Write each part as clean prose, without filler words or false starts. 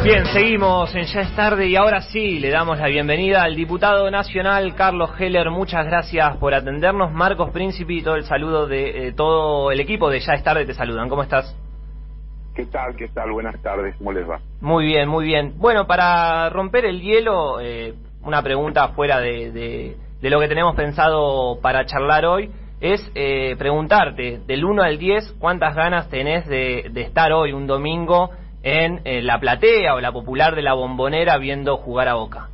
Bien, seguimos en Ya es tarde y ahora sí le damos la bienvenida al diputado nacional Carlos Heller. Muchas gracias por atendernos. Marcos Príncipe y todo el saludo de todo el equipo de Ya es tarde te saludan. ¿Cómo estás? ¿Qué tal? ¿Qué tal? Buenas tardes. ¿Cómo les va? Muy bien, muy bien. Bueno, para romper el hielo, una pregunta fuera de lo que tenemos pensado para charlar hoy es preguntarte, del 1 al 10, ¿cuántas ganas tenés de estar hoy, un domingo, en la platea o la popular de la Bombonera viendo jugar a Boca?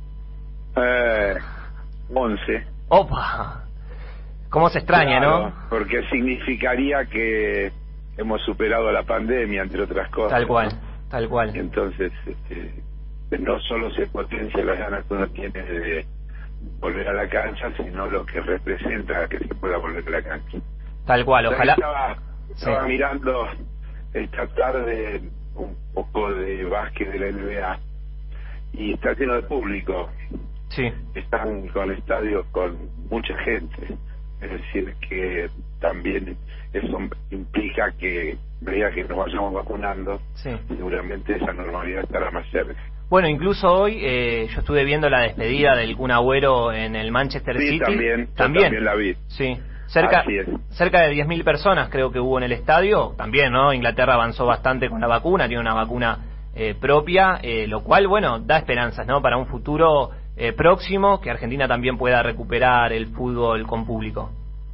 11. ¡Opa! ¿Cómo se extraña, claro, no? Porque significaría que hemos superado la pandemia, entre otras cosas. Tal cual, ¿no? tal cual. Entonces, no solo se potencia las ganas que uno tiene de volver a la cancha, sino lo que representa que se pueda volver a la cancha. Tal cual, ojalá. Estaba mirando esta tarde un poco de básquet de la NBA y está lleno de público. Sí. Están con estadios con mucha gente. Es decir, que también eso implica que a medida que nos vayamos vacunando, sí, seguramente esa normalidad estará más cerca. Bueno, incluso hoy yo estuve viendo la despedida del Kun Agüero en el Manchester City. También la vi. Sí, cerca de 10.000 personas creo que hubo en el estadio. También, ¿no? Inglaterra avanzó bastante con la vacuna, tiene una vacuna propia, lo cual, bueno, da esperanzas, ¿no? Para un futuro próximo, que Argentina también pueda recuperar el fútbol con público.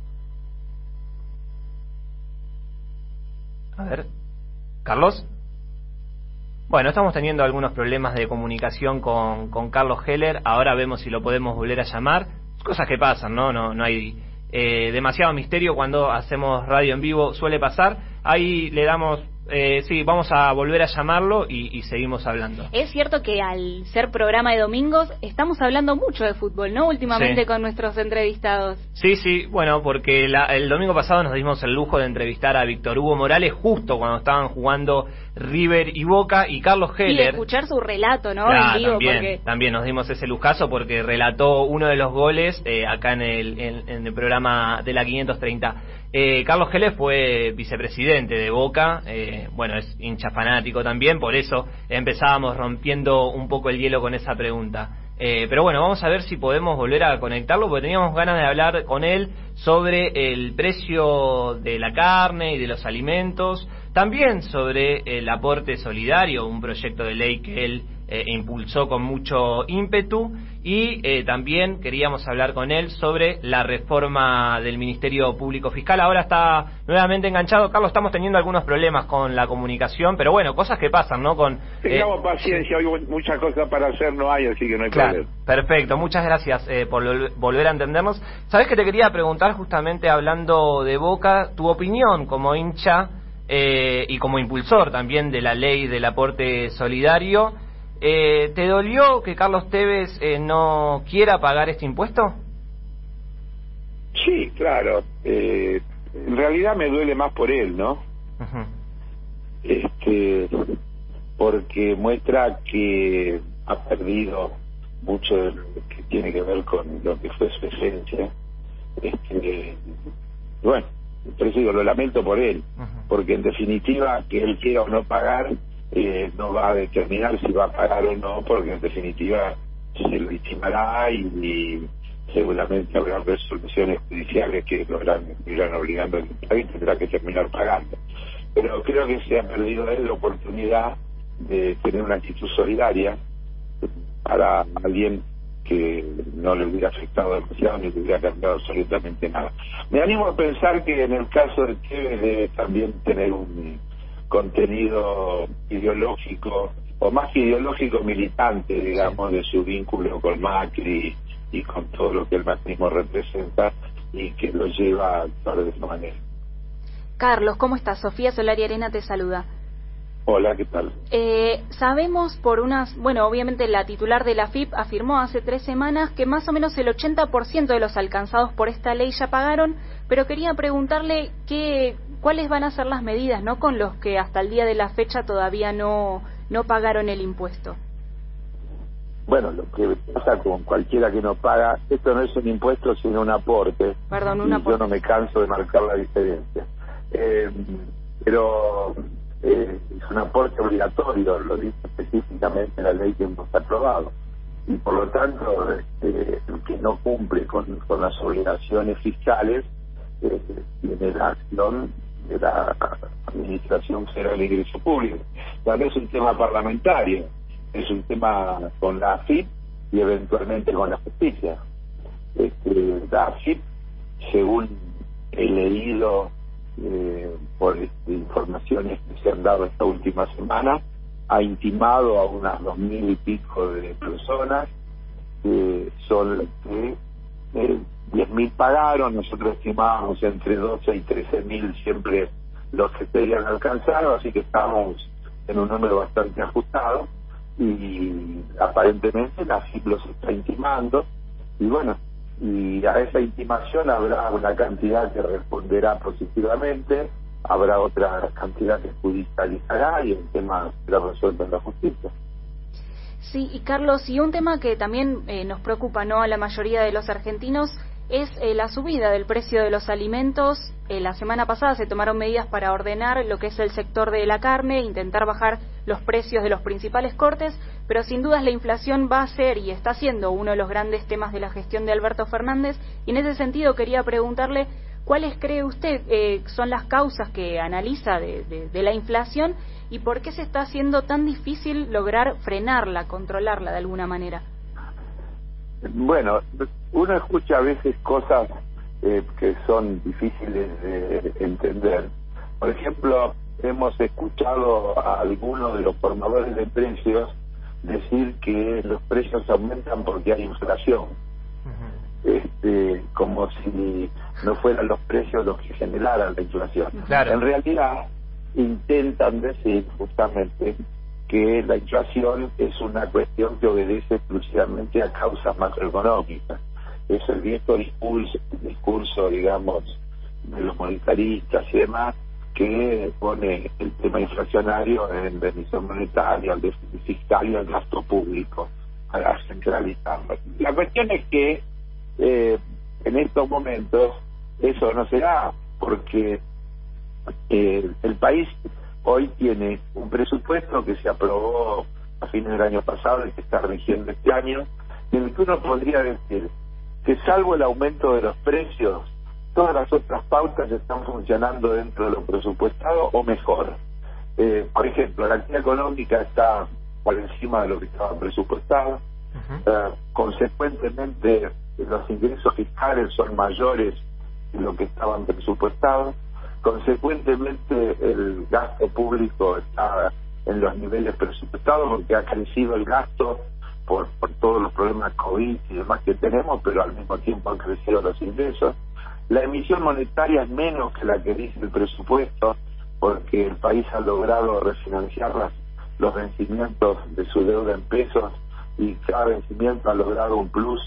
A ver, ¿Carlos? Bueno, estamos teniendo algunos problemas de comunicación con Carlos Heller. Ahora vemos si lo podemos volver a llamar. Cosas que pasan, ¿no? No hay demasiado misterio cuando hacemos radio en vivo. Suele pasar. Ahí le damos... sí, vamos a volver a llamarlo y seguimos hablando. Es cierto que al ser programa de domingos estamos hablando mucho de fútbol, ¿no? Últimamente, sí, con nuestros entrevistados. Sí, bueno, porque el domingo pasado nos dimos el lujo de entrevistar a Víctor Hugo Morales justo cuando estaban jugando River y Boca, y Carlos Heller... Y de escuchar su relato, ¿no? Claro, en vivo, también nos dimos ese lujazo porque relató uno de los goles acá en el programa de la 530. Carlos Heller fue vicepresidente de Boca, bueno, es hincha fanático también, por eso empezábamos rompiendo un poco el hielo con esa pregunta. Pero bueno, vamos a ver si podemos volver a conectarlo, porque teníamos ganas de hablar con él sobre el precio de la carne y de los alimentos, también sobre el aporte solidario, un proyecto de ley que él impulsó con mucho ímpetu, y también queríamos hablar con él sobre la reforma del Ministerio Público Fiscal. Ahora está nuevamente enganchado. Carlos, estamos teniendo algunos problemas con la comunicación, pero bueno, cosas que pasan, ¿no? Tengamos paciencia, hoy muchas cosas para hacer no hay, así que no hay problema. Perfecto, muchas gracias por volver a entendernos. ¿Sabés que te quería preguntar, justamente hablando de Boca, tu opinión como hincha y como impulsor también de la ley del aporte solidario? ¿Te dolió que Carlos Tevez no quiera pagar este impuesto? Sí, claro. En realidad me duele más por él, ¿no? Uh-huh. Porque muestra que ha perdido mucho de lo que tiene que ver con lo que fue su esencia. Bueno, por eso digo, lo lamento por él, porque en definitiva que él quiera o no pagar no va a determinar si va a pagar o no, porque en definitiva se lo estimará y seguramente habrá resoluciones judiciales que lo irán obligando al país, tendrá que terminar pagando. Pero creo que se ha perdido él la oportunidad de tener una actitud solidaria para alguien que no le hubiera afectado demasiado ni le hubiera cambiado absolutamente nada. Me animo a pensar que en el caso de Tevez debe también tener un contenido ideológico, o más que ideológico, militante, digamos, de su vínculo con Macri y con todo lo que el macrismo representa, y que lo lleva a actuar de esa manera. Carlos, ¿cómo estás? Sofía Solari Arena te saluda. Hola, ¿qué tal? Sabemos obviamente la titular de la AFIP afirmó hace 3 semanas que más o menos el 80% de los alcanzados por esta ley ya pagaron, pero quería preguntarle cuáles van a ser las medidas, ¿no?, con los que hasta el día de la fecha todavía no pagaron el impuesto. Bueno, lo que pasa con cualquiera que no paga, esto no es un impuesto sino un aporte. Perdón, un aporte. Yo no me canso de marcar la diferencia. Pero es un aporte obligatorio, lo dice específicamente la ley que hemos aprobado, y por lo tanto el que no cumple con las obligaciones fiscales tiene la acción de la Administración General de Ingreso Público. No es un tema parlamentario, es un tema con la AFIP y eventualmente con la justicia. La AFIP, según he leído por informaciones que se han dado esta última semana, ha intimado a unas 2.000 y pico de personas, son que 10.000 pagaron. Nosotros estimábamos entre 12 y 13.000 siempre los que serían alcanzados, así que estamos en un número bastante ajustado, y aparentemente la FIP los está intimando, y bueno, y a esa intimación habrá una cantidad que responderá positivamente, habrá otra cantidad que judicializará, y el tema será resuelto en la justicia. Sí, y Carlos, y un tema que también nos preocupa, ¿no?, a la mayoría de los argentinos es la subida del precio de los alimentos. La semana pasada se tomaron medidas para ordenar lo que es el sector de la carne, intentar bajar los precios de los principales cortes, pero sin dudas la inflación va a ser y está siendo uno de los grandes temas de la gestión de Alberto Fernández, y en ese sentido quería preguntarle cuáles cree usted son las causas que analiza de la inflación, y por qué se está haciendo tan difícil lograr frenarla, controlarla de alguna manera. Bueno, uno escucha a veces cosas que son difíciles de entender. Por ejemplo, hemos escuchado a algunos de los formadores de precios decir que los precios aumentan porque hay inflación, como si no fueran los precios los que generaran la inflación. Claro. En realidad intentan decir justamente que la inflación es una cuestión que obedece exclusivamente a causas macroeconómicas. Es el viejo discurso, digamos, de los monetaristas y demás, que pone el tema inflacionario en la emisión monetaria, el déficit fiscal y el gasto público, para centralizarlo. La cuestión es que en estos momentos eso no se da, porque el país hoy tiene un presupuesto que se aprobó a fines del año pasado y que está rigiendo este año, en el que uno podría decir que, salvo el aumento de los precios, todas las otras pautas están funcionando dentro de lo presupuestado o mejor. Por ejemplo, la actividad económica está por encima de lo que estaba presupuestado. Consecuentemente, los ingresos fiscales son mayores de lo que estaban presupuestados. Consecuentemente, el gasto público está en los niveles presupuestados, porque ha crecido el gasto por todos los problemas COVID y demás que tenemos, pero al mismo tiempo han crecido los ingresos. La emisión monetaria es menos que la que dice el presupuesto, porque el país ha logrado refinanciar los vencimientos de su deuda en pesos, y cada vencimiento ha logrado un plus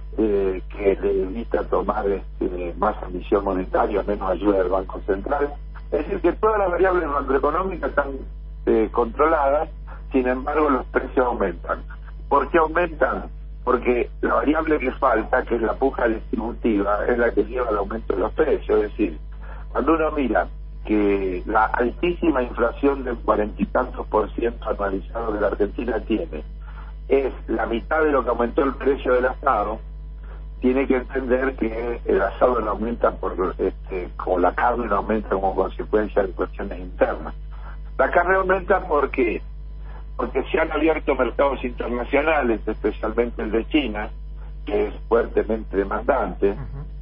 que le evita tomar más emisión monetaria, menos ayuda del Banco Central. Es decir, que todas las variables macroeconómicas están controladas, sin embargo los precios aumentan. ¿Por qué aumentan? Porque la variable que falta, que es la puja distributiva, es la que lleva al aumento de los precios. Es decir, cuando uno mira que la altísima inflación del 40 y tantos % anualizado que la Argentina tiene es la mitad de lo que aumentó el precio del asado, tiene que entender que el asado no aumenta como la carne no aumenta como consecuencia de cuestiones internas. La carne aumenta porque se han abierto mercados internacionales, especialmente el de China, que es fuertemente demandante.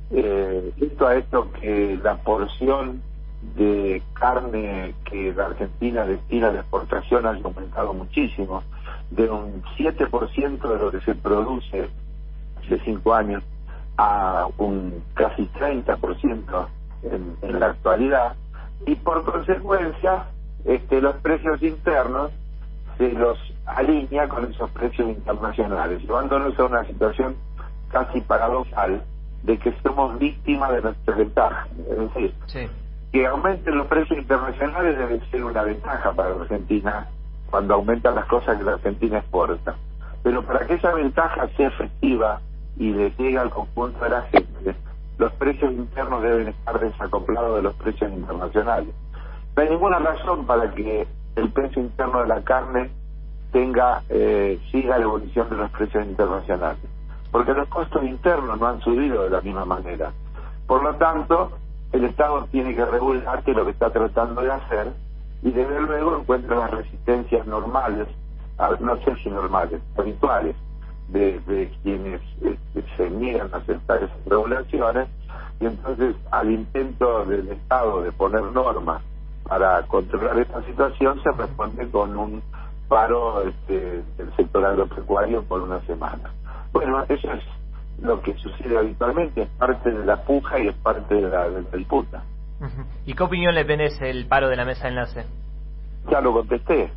Esto ha hecho que la porción de carne que la Argentina destina a la exportación haya aumentado muchísimo, de un 7% de lo que se produce hace 5 años a un casi 30% en la actualidad, y por consecuencia los precios internos se los alinea con esos precios internacionales, llevándonos a una situación casi paradoxal de que somos víctimas de nuestra ventaja. Es decir, que aumenten los precios internacionales debe ser una ventaja para la Argentina cuando aumentan las cosas que la Argentina exporta, pero para que esa ventaja sea efectiva y le llegue al conjunto de la gente, los precios internos deben estar desacoplados de los precios internacionales. No hay ninguna razón para que el precio interno de la carne siga la evolución de los precios internacionales, porque los costos internos no han subido de la misma manera. Por lo tanto, el Estado tiene que regular, que es lo que está tratando de hacer, y desde luego encuentra las resistencias normales, no sé si normales, habituales, de quienes se niegan a aceptar esas regulaciones, y entonces al intento del Estado de poner normas para controlar esta situación se responde con un paro del sector agropecuario por una semana. Bueno, eso es lo que sucede habitualmente, es parte de la puja y es parte de la disputa. ¿Y qué opinión le merece el paro de la mesa de enlace? Ya lo contesté.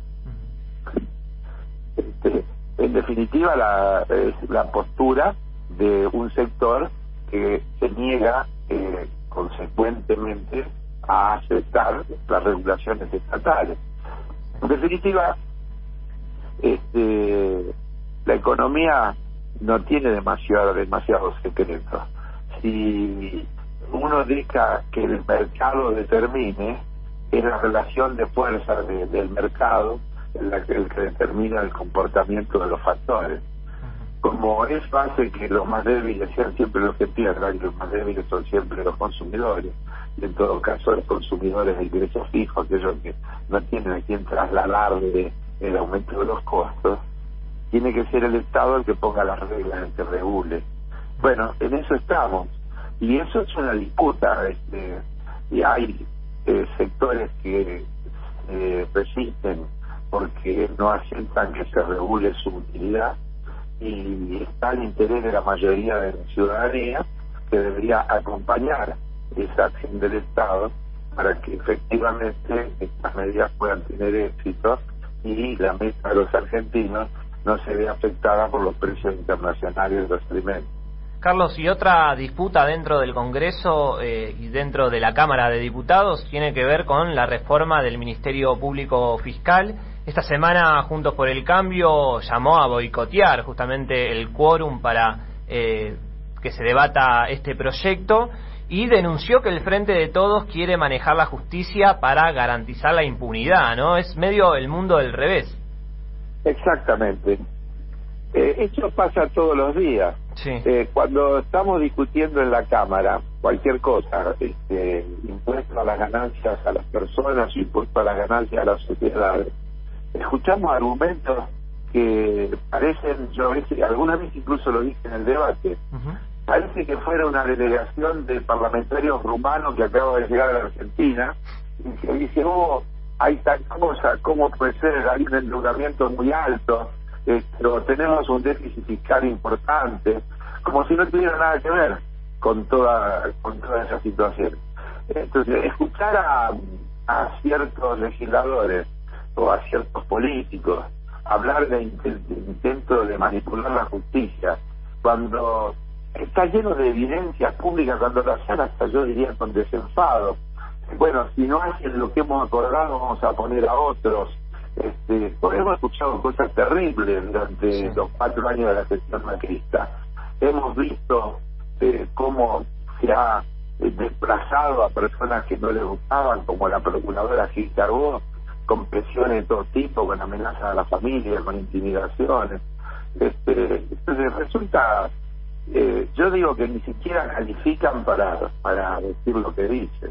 En definitiva, es la postura de un sector que se niega consecuentemente a aceptar las regulaciones estatales. En definitiva, la economía no tiene demasiados secretos. Si uno deja que el mercado determine, es la relación de fuerza del mercado el que determina el comportamiento de los factores. Como eso hace que los más débiles sean siempre los que pierdan, y los más débiles son siempre los consumidores, y en todo caso los consumidores de ingresos fijos, aquellos que no tienen a quien trasladarle el aumento de los costos, tiene que ser el Estado el que ponga las reglas, el que regule. Bueno, en eso estamos, y eso es una disputa, y hay sectores que resisten porque no aceptan que se regule su utilidad, y está el interés de la mayoría de la ciudadanía, que debería acompañar esa acción del Estado para que efectivamente estas medidas puedan tener éxito y la mesa de los argentinos no se vea afectada por los precios internacionales de los alimentos. Carlos, y otra disputa dentro del Congreso y dentro de la Cámara de Diputados tiene que ver con la reforma del Ministerio Público Fiscal. Esta semana, Juntos por el Cambio llamó a boicotear justamente el quórum para que se debata este proyecto y denunció que el Frente de Todos quiere manejar la justicia para garantizar la impunidad, ¿no? Es medio el mundo del revés. Exactamente. Esto pasa todos los días. Sí. Cuando estamos discutiendo en la Cámara cualquier cosa, impuesto a las ganancias a las personas, impuesto a las ganancias a las sociedades, escuchamos argumentos que parecen, yo alguna vez incluso lo dije en el debate, parece que fuera una delegación de parlamentarios rumanos que acaba de llegar a la Argentina y que dice, hay tal cosa, ¿cómo puede ser? Hay un endeudamiento muy alto, pero tenemos un déficit fiscal importante, como si no tuviera nada que ver con toda esa situación. Entonces, escuchar a ciertos legisladores o a ciertos políticos hablar de intento de manipular la justicia, cuando está lleno de evidencias públicas, cuando lo hacen hasta yo diría con desenfado. Bueno, si no hacen lo que hemos acordado, vamos a poner a otros. Hemos escuchado cosas terribles durante los 4 años de la gestión macrista. Hemos visto cómo se ha desplazado a personas que no les gustaban, como la procuradora Gil Carbó, con presiones de todo tipo, con amenazas a la familia, con intimidaciones. Entonces resulta, yo digo que ni siquiera califican para decir lo que dicen.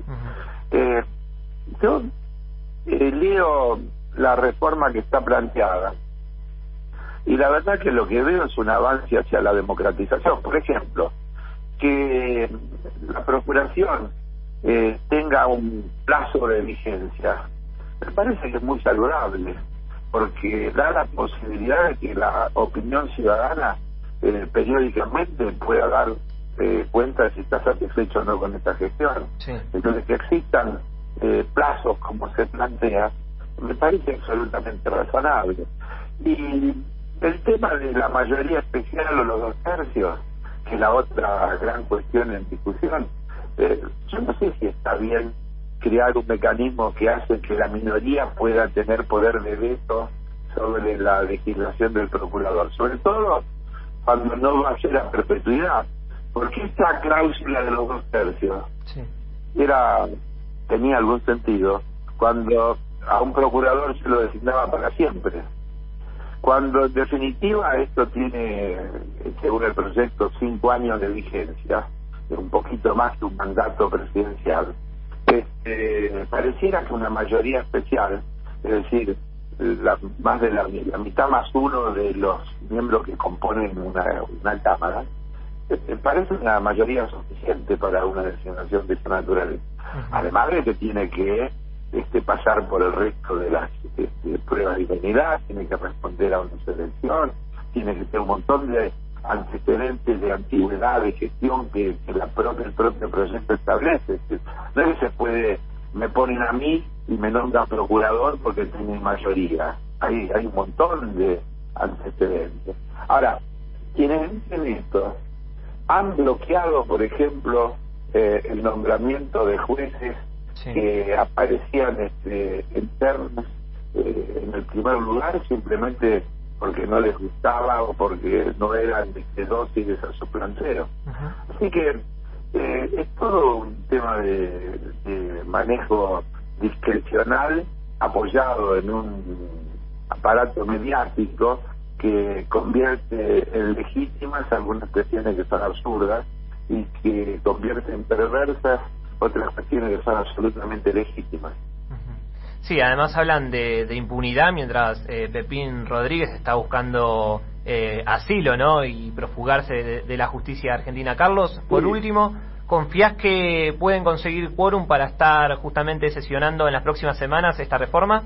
Yo leo la reforma que está planteada y la verdad que lo que veo es un avance hacia la democratización. Por ejemplo, que la Procuración tenga un plazo de vigencia, me parece que es muy saludable, porque da la posibilidad de que la opinión ciudadana periódicamente pueda dar cuenta de si está satisfecho o no con esta gestión. Sí. Entonces, que existan plazos como se plantea, me parece absolutamente razonable. Y el tema de la mayoría especial o los 2 tercios, que es la otra gran cuestión en discusión, yo no sé si está bien crear un mecanismo que hace que la minoría pueda tener poder de veto sobre la legislación del procurador, sobre todo cuando no va a ser a perpetuidad, porque esta cláusula de los 2 tercios tenía algún sentido cuando a un procurador se lo designaba para siempre. Cuando en definitiva esto tiene, según el proyecto, 5 años de vigencia, un poquito más que un mandato presidencial, pareciera que una mayoría especial, es decir, más de la mitad más uno de los miembros que componen una cámara, parece una mayoría suficiente para una designación de esta naturaleza. Además de que tiene que pasar por el resto de las pruebas de idoneidad, tiene que responder a una selección, tiene que tener un montón de antecedentes de antigüedad de gestión que el propio proyecto establece. No es que se puede, me ponen a mí y me nombran procurador porque tiene mayoría. Hay un montón de antecedentes. Ahora, quienes dicen esto han bloqueado, por ejemplo, el nombramiento de jueces que aparecían internos en el primer lugar simplemente porque no les gustaba o porque no eran dóciles a su plantero. Así que es todo un tema de manejo discrecional apoyado en un aparato mediático que convierte en legítimas algunas cuestiones que son absurdas y que convierte en perversas otras cuestiones que son absolutamente legítimas. Sí, además hablan de impunidad mientras Pepín Rodríguez está buscando asilo, ¿no? Y profugarse de la justicia argentina. Carlos, por último, ¿confías que pueden conseguir quórum para estar justamente sesionando en las próximas semanas esta reforma?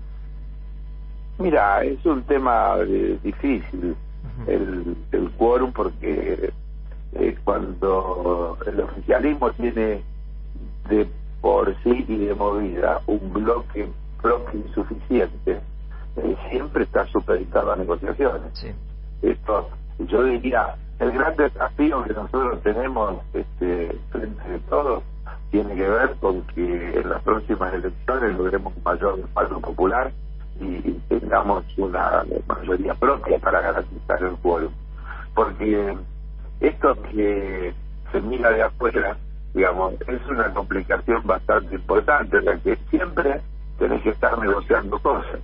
Mira, es un tema difícil el quórum porque cuando el oficialismo tiene de por sí y de movida un bloque propio insuficiente, siempre está supeditado a negociaciones. Sí. Esto, yo diría, el gran desafío que nosotros tenemos frente de todos tiene que ver con que en las próximas elecciones logremos un mayor respaldo popular y tengamos una mayoría propia para garantizar el quórum. Porque esto que se mira de afuera, digamos, es una complicación bastante importante, en la que siempre tenés que estar negociando cosas,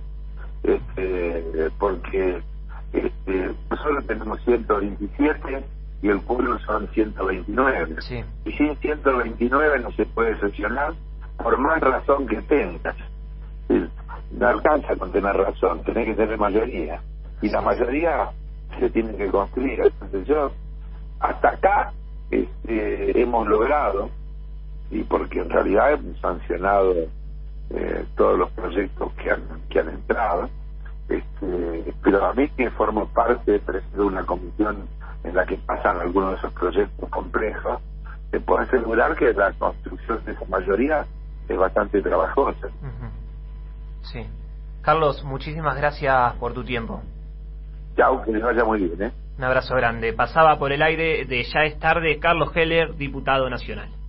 porque nosotros tenemos 127 y el quórum son 129. Sí. Y sin 129 no se puede sesionar por más razón que tengas. No alcanza con tener razón, tenés que tener mayoría. Y la mayoría se tiene que construir. Entonces hasta acá hemos logrado, y porque en realidad hemos sancionado todos los proyectos que han entrado, pero a mí, que formo parte de una comisión en la que pasan algunos de esos proyectos complejos, te puedo asegurar que la construcción de esa mayoría es bastante trabajosa. Sí. Carlos, muchísimas gracias por tu tiempo. Chau, que les vaya muy bien. Un abrazo grande. Pasaba por el aire de Ya es tarde Carlos Heller, diputado nacional.